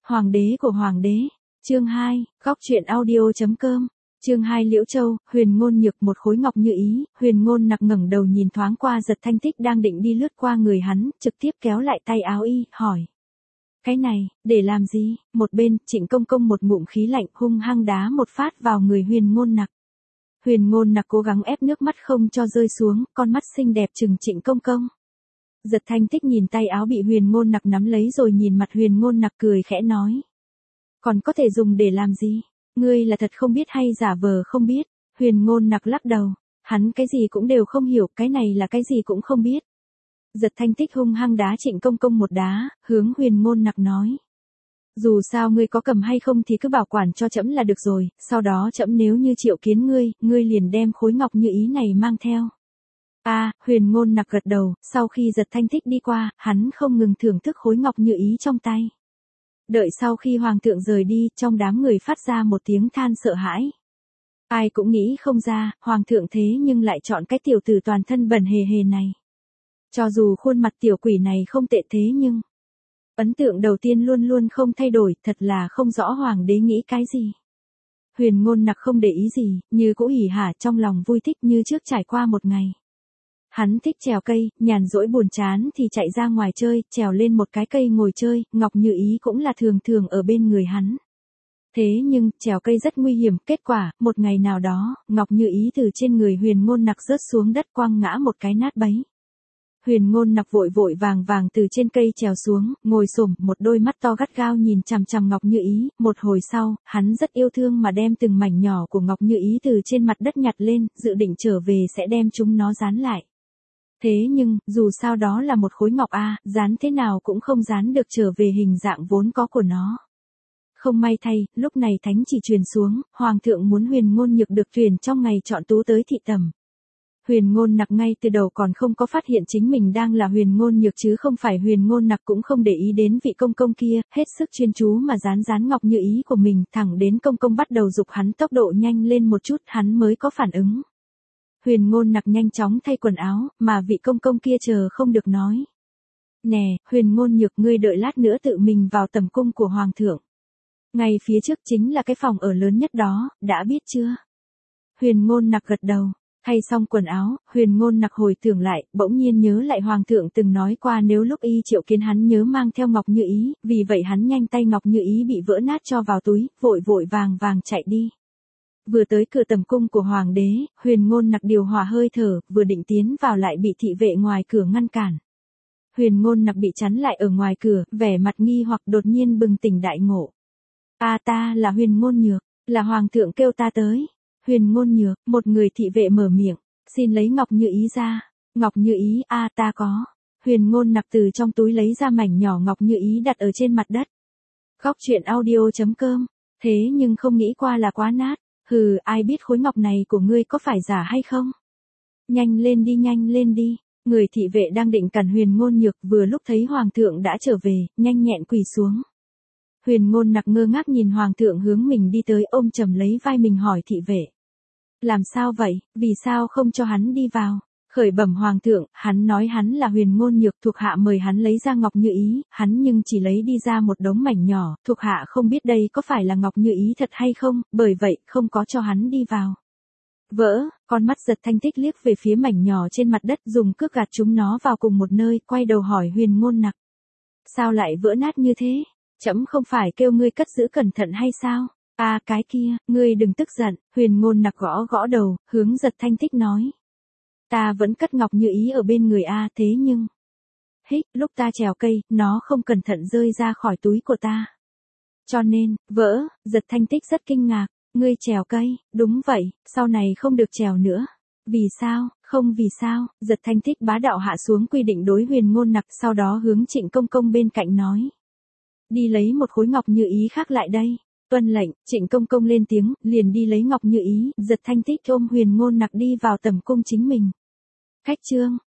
Hoàng đế của Hoàng đế. Chương 2, góc truyện audio.com. Chương 2 Liễu Châu, Huyền Ngôn Nhược một khối ngọc như ý, Huyền Ngôn Nặc ngẩng đầu nhìn thoáng qua Giật Thanh Tích đang định đi lướt qua người hắn, trực tiếp kéo lại tay áo y, hỏi. Cái này, để làm gì? Một bên, Trịnh Công Công một ngụm khí lạnh hung hăng đá một phát vào người Huyền Ngôn Nặc. Huyền Ngôn Nặc cố gắng ép nước mắt không cho rơi xuống, con mắt xinh đẹp trừng Trịnh Công Công. Giật Thanh Tích nhìn tay áo bị Huyền Ngôn Nặc nắm lấy rồi nhìn mặt Huyền Ngôn Nặc cười khẽ nói. Còn có thể dùng để làm gì? Ngươi là thật không biết hay giả vờ không biết? Huyền Ngôn Nặc lắc đầu. Hắn cái gì cũng đều không hiểu, cái này là cái gì cũng không biết. Giật Thanh Tích hung hăng đá Trịnh Công Công một đá, hướng Huyền Ngôn Nặc nói. Dù sao ngươi có cầm hay không thì cứ bảo quản cho trẫm là được rồi, sau đó trẫm nếu như triệu kiến ngươi liền đem khối ngọc như ý này mang theo. Huyền Ngôn Nặc gật đầu, sau khi Giật Thanh Tích đi qua, hắn không ngừng thưởng thức khối ngọc như ý trong tay. Đợi sau khi Hoàng thượng rời đi, trong đám người phát ra một tiếng than sợ hãi. Ai cũng nghĩ không ra, Hoàng thượng thế nhưng lại chọn cái tiểu tử toàn thân bẩn hề hề này. Cho dù khuôn mặt tiểu quỷ này không tệ thế nhưng ấn tượng đầu tiên luôn luôn không thay đổi, thật là không rõ Hoàng đế nghĩ cái gì. Huyền Ngôn Nặc không để ý gì, như cũ hỉ hả trong lòng vui thích như trước trải qua một ngày. Hắn thích trèo cây, nhàn rỗi buồn chán thì chạy ra ngoài chơi, trèo lên một cái cây ngồi chơi, Ngọc Như Ý cũng là thường thường ở bên người hắn. Thế nhưng, trèo cây rất nguy hiểm, kết quả, một ngày nào đó, Ngọc Như Ý từ trên người Huyền Ngôn Nặc rớt xuống đất quăng ngã một cái nát bấy. Huyền Ngôn Nặc vội vội vàng vàng từ trên cây trèo xuống, ngồi xổm, một đôi mắt to gắt gao nhìn chằm chằm Ngọc Như Ý, một hồi sau, hắn rất yêu thương mà đem từng mảnh nhỏ của Ngọc Như Ý từ trên mặt đất nhặt lên, dự định trở về sẽ đem chúng nó dán lại. Thế nhưng, dù sao đó là một khối ngọc dán thế nào cũng không dán được trở về hình dạng vốn có của nó. Không may thay, lúc này thánh chỉ truyền xuống, Hoàng thượng muốn Huyền Ngôn Nhược được tuyển trong ngày chọn tú tới thị tẩm. Huyền Ngôn Nặc ngay từ đầu còn không có phát hiện chính mình đang là Huyền Ngôn Nhược chứ không phải Huyền Ngôn Nặc, cũng không để ý đến vị công công kia, hết sức chuyên chú mà dán Ngọc Như Ý của mình, thẳng đến công công bắt đầu giục hắn tốc độ nhanh lên một chút hắn mới có phản ứng. Huyền Ngôn Nặc nhanh chóng thay quần áo, mà vị công công kia chờ không được nói. Nè, Huyền Ngôn Nhược, ngươi đợi lát nữa tự mình vào tầm cung của Hoàng thượng. Ngay phía trước chính là cái phòng ở lớn nhất đó, đã biết chưa? Huyền Ngôn Nặc gật đầu. Thay xong quần áo, Huyền Ngôn Nặc hồi tưởng lại, bỗng nhiên nhớ lại Hoàng thượng từng nói qua nếu lúc y triệu kiến hắn nhớ mang theo Ngọc Như Ý, vì vậy hắn nhanh tay Ngọc Như Ý bị vỡ nát cho vào túi, vội vội vàng vàng chạy đi. Vừa tới cửa tầm cung của Hoàng đế, Huyền Ngôn Nặc điều hòa hơi thở, vừa định tiến vào lại bị thị vệ ngoài cửa ngăn cản. Huyền Ngôn Nặc bị chắn lại ở ngoài cửa, vẻ mặt nghi hoặc đột nhiên bừng tỉnh đại ngộ. Ta là Huyền Ngôn Nhược, là Hoàng thượng kêu ta tới. Huyền Ngôn Nhược, một người thị vệ mở miệng, xin lấy Ngọc Như Ý ra. Ngọc Như Ý, ta có. Huyền Ngôn Nặc từ trong túi lấy ra mảnh nhỏ Ngọc Như Ý đặt ở trên mặt đất. Góc truyện audio.com, thế nhưng không nghĩ qua là quá nát. Hừ, ai biết khối ngọc này của ngươi có phải giả hay không? Nhanh lên đi. Người thị vệ đang định cản Huyền Ngôn Nhược vừa lúc thấy Hoàng thượng đã trở về, nhanh nhẹn quỳ xuống. Huyền Ngôn Nặc ngơ ngác nhìn Hoàng thượng hướng mình đi tới, ôm chầm lấy vai mình hỏi thị vệ. Làm sao vậy, vì sao không cho hắn đi vào? Khởi bẩm Hoàng thượng, hắn nói hắn là Huyền Ngôn Nhược, thuộc hạ mời hắn lấy ra Ngọc Như Ý, hắn nhưng chỉ lấy đi ra một đống mảnh nhỏ, thuộc hạ không biết đây có phải là Ngọc Như Ý thật hay không, bởi vậy không có cho hắn đi vào. Vỡ, con mắt Giật Thanh Tích liếc về phía mảnh nhỏ trên mặt đất, dùng cước gạt chúng nó vào cùng một nơi, quay đầu hỏi Huyền Ngôn Nặc. Sao lại vỡ nát như thế? Trẫm không phải kêu ngươi cất giữ cẩn thận hay sao? Cái kia, ngươi đừng tức giận. Huyền Ngôn Nặc gõ gõ đầu, hướng Giật Thanh Tích nói. Ta vẫn cất Ngọc Như Ý ở bên người thế nhưng... lúc ta trèo cây, nó không cẩn thận rơi ra khỏi túi của ta. Cho nên, vỡ. Giật Thanh Tích rất kinh ngạc. Ngươi trèo cây? Đúng vậy, sau này không được trèo nữa. Vì sao? Không vì sao? Giật Thanh Tích bá đạo hạ xuống quy định đối Huyền Ngôn Nặc, sau đó hướng Trịnh Công Công bên cạnh nói. Đi lấy một khối Ngọc Như Ý khác lại đây. Tuân lệnh, Trịnh Công Công lên tiếng, liền đi lấy Ngọc Như Ý, Giật Thanh Tích ôm Huyền Ngôn Nặc đi vào tầm cung chính mình. Khách trương,